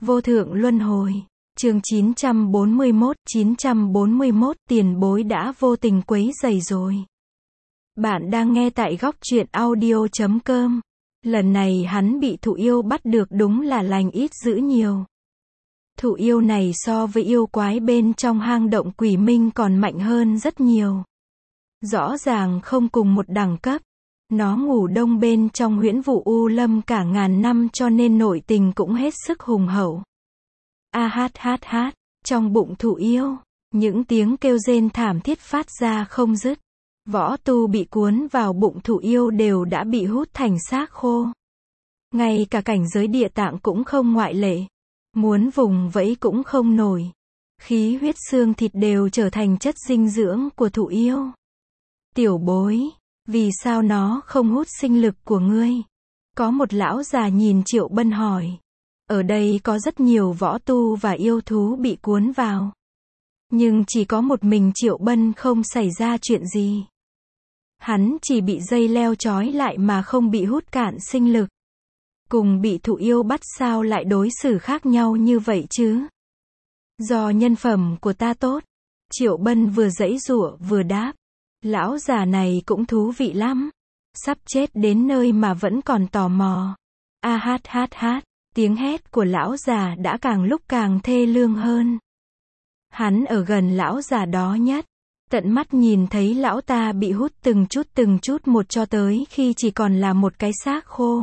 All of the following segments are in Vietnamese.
Vô thượng luân hồi. Chương 941, tiền bối đã vô tình quấy rầy rồi. Bạn đang nghe tại góc truyện audio.com. Lần này hắn bị thụ yêu bắt được đúng là lành ít dữ nhiều. Thụ yêu này so với yêu quái bên trong hang động Quỷ Minh còn mạnh hơn rất nhiều. Rõ ràng không cùng một đẳng cấp. Nó ngủ đông bên trong huyễn vụ U Lâm cả ngàn năm cho nên nội tình cũng hết sức hùng hậu. A hát hát hát, trong bụng thụ yêu, những tiếng kêu rên thảm thiết phát ra không dứt. Võ tu bị cuốn vào bụng thụ yêu đều đã bị hút thành xác khô. Ngay cả cảnh giới địa tạng cũng không ngoại lệ. Muốn vùng vẫy cũng không nổi. Khí huyết xương thịt đều trở thành chất dinh dưỡng của thụ yêu. Tiểu bối, vì sao nó không hút sinh lực của ngươi? Có một lão già nhìn Triệu Bân hỏi. Ở đây có rất nhiều võ tu và yêu thú bị cuốn vào. Nhưng chỉ có một mình Triệu Bân không xảy ra chuyện gì. Hắn chỉ bị dây leo trói lại mà không bị hút cạn sinh lực. Cùng bị thụ yêu bắt sao lại đối xử khác nhau như vậy chứ? Do nhân phẩm của ta tốt. Triệu Bân vừa giãy giụa vừa đáp. Lão già này cũng thú vị lắm. Sắp chết đến nơi mà vẫn còn tò mò. A hát hát hát. Tiếng hét của lão già đã càng lúc càng thê lương hơn. Hắn ở gần lão già đó nhất. Tận mắt nhìn thấy lão ta bị hút từng chút một cho tới khi chỉ còn là một cái xác khô.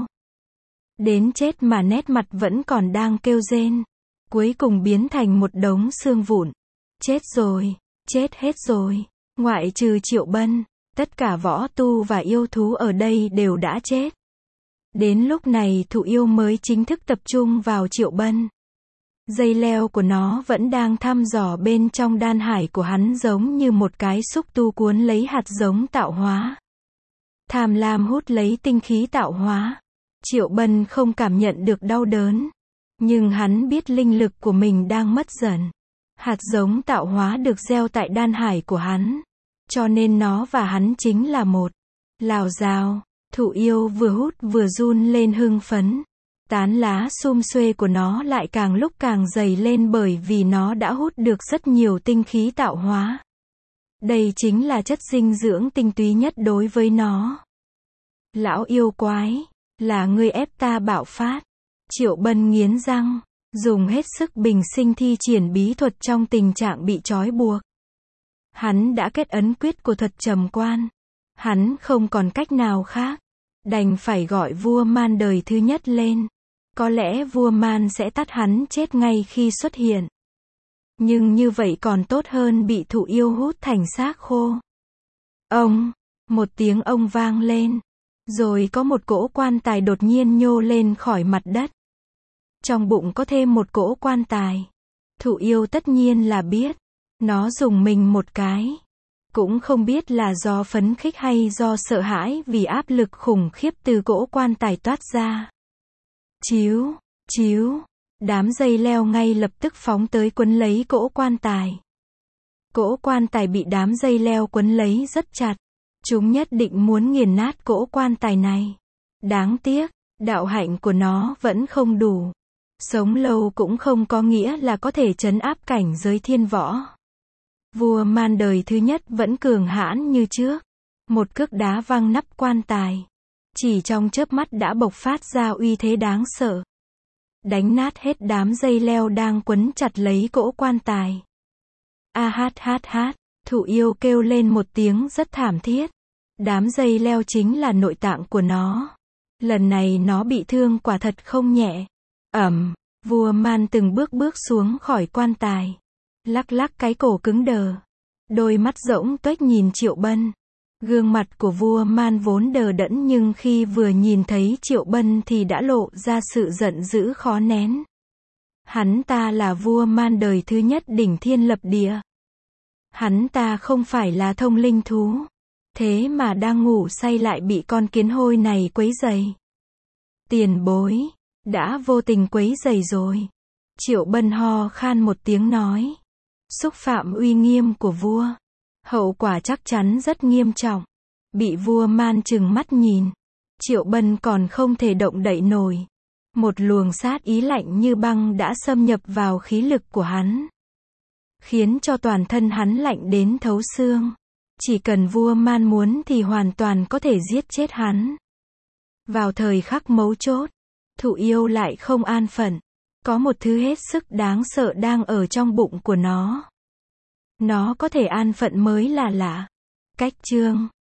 Đến chết mà nét mặt vẫn còn đang kêu rên. Cuối cùng biến thành một đống xương vụn. Chết rồi, chết hết rồi. Ngoại trừ Triệu Bân, tất cả võ tu và yêu thú ở đây đều đã chết. Đến lúc này thụ yêu mới chính thức tập trung vào Triệu Bân. Dây leo của nó vẫn đang thăm dò bên trong đan hải của hắn giống như một cái xúc tu cuốn lấy hạt giống tạo hóa. Tham lam hút lấy tinh khí tạo hóa. Triệu Bân không cảm nhận được đau đớn. Nhưng hắn biết linh lực của mình đang mất dần. Hạt giống tạo hóa được gieo tại đan hải của hắn. Cho nên nó và hắn chính là một. Lào rào. Thụ yêu vừa hút vừa run lên hưng phấn. Tán lá sum xuê của nó lại càng lúc càng dày lên bởi vì nó đã hút được rất nhiều tinh khí tạo hóa. Đây chính là chất dinh dưỡng tinh túy nhất đối với nó. Lão yêu quái, là ngươi ép ta bạo phát. Triệu Bân nghiến răng, dùng hết sức bình sinh thi triển bí thuật trong tình trạng bị trói buộc. Hắn đã kết ấn quyết của thuật trầm quan. Hắn không còn cách nào khác. Đành phải gọi vua Man đời thứ nhất lên. Có lẽ vua Man sẽ tắt hắn chết ngay khi xuất hiện. Nhưng như vậy còn tốt hơn bị thụ yêu hút thành xác khô. Ông, một tiếng ông vang lên. Rồi có một cỗ quan tài đột nhiên nhô lên khỏi mặt đất. Trong bụng có thêm một cỗ quan tài. Thụ yêu tất nhiên là biết. Nó rùng mình một cái. Cũng không biết là do phấn khích hay do sợ hãi vì áp lực khủng khiếp từ cỗ quan tài toát ra. Chíu, chíu, đám dây leo ngay lập tức phóng tới quấn lấy cỗ quan tài. Cỗ quan tài bị đám dây leo quấn lấy rất chặt. Chúng nhất định muốn nghiền nát cỗ quan tài này. Đáng tiếc, đạo hạnh của nó vẫn không đủ. Sống lâu cũng không có nghĩa là có thể trấn áp cảnh giới thiên võ. Vua Man đời thứ nhất vẫn cường hãn như trước. Một cước đá văng nắp quan tài. Chỉ trong chớp mắt đã bộc phát ra uy thế đáng sợ. Đánh nát hết đám dây leo đang quấn chặt lấy cỗ quan tài. A hát hát hát, thụ yêu kêu lên một tiếng rất thảm thiết. Đám dây leo chính là nội tạng của nó. Lần này nó bị thương quả thật không nhẹ. Vua Man từng bước xuống khỏi quan tài. Lắc lắc cái cổ cứng đờ. Đôi mắt rỗng tuếch nhìn Triệu Bân. Gương mặt của vua Man vốn đờ đẫn nhưng khi vừa nhìn thấy Triệu Bân thì đã lộ ra sự giận dữ khó nén. Hắn ta là vua Man đời thứ nhất đỉnh thiên lập địa. Hắn ta không phải là thông linh thú. Thế mà đang ngủ say lại bị con kiến hôi này quấy rầy. Tiền bối, đã vô tình quấy rầy rồi. Triệu Bân ho khan một tiếng nói. Xúc phạm uy nghiêm của vua. Hậu quả chắc chắn rất nghiêm trọng. Bị vua Man trừng mắt nhìn. Triệu Bân còn không thể động đậy nổi. Một luồng sát ý lạnh như băng đã xâm nhập vào khí lực của hắn, khiến cho toàn thân hắn lạnh đến thấu xương. Chỉ cần vua Man muốn thì hoàn toàn có thể giết chết hắn. Vào thời khắc mấu chốt, Thụ Yêu lại không an phận. Có một thứ hết sức đáng sợ đang ở trong bụng của nó. Nó có thể an phận mới là lạ. Cách chương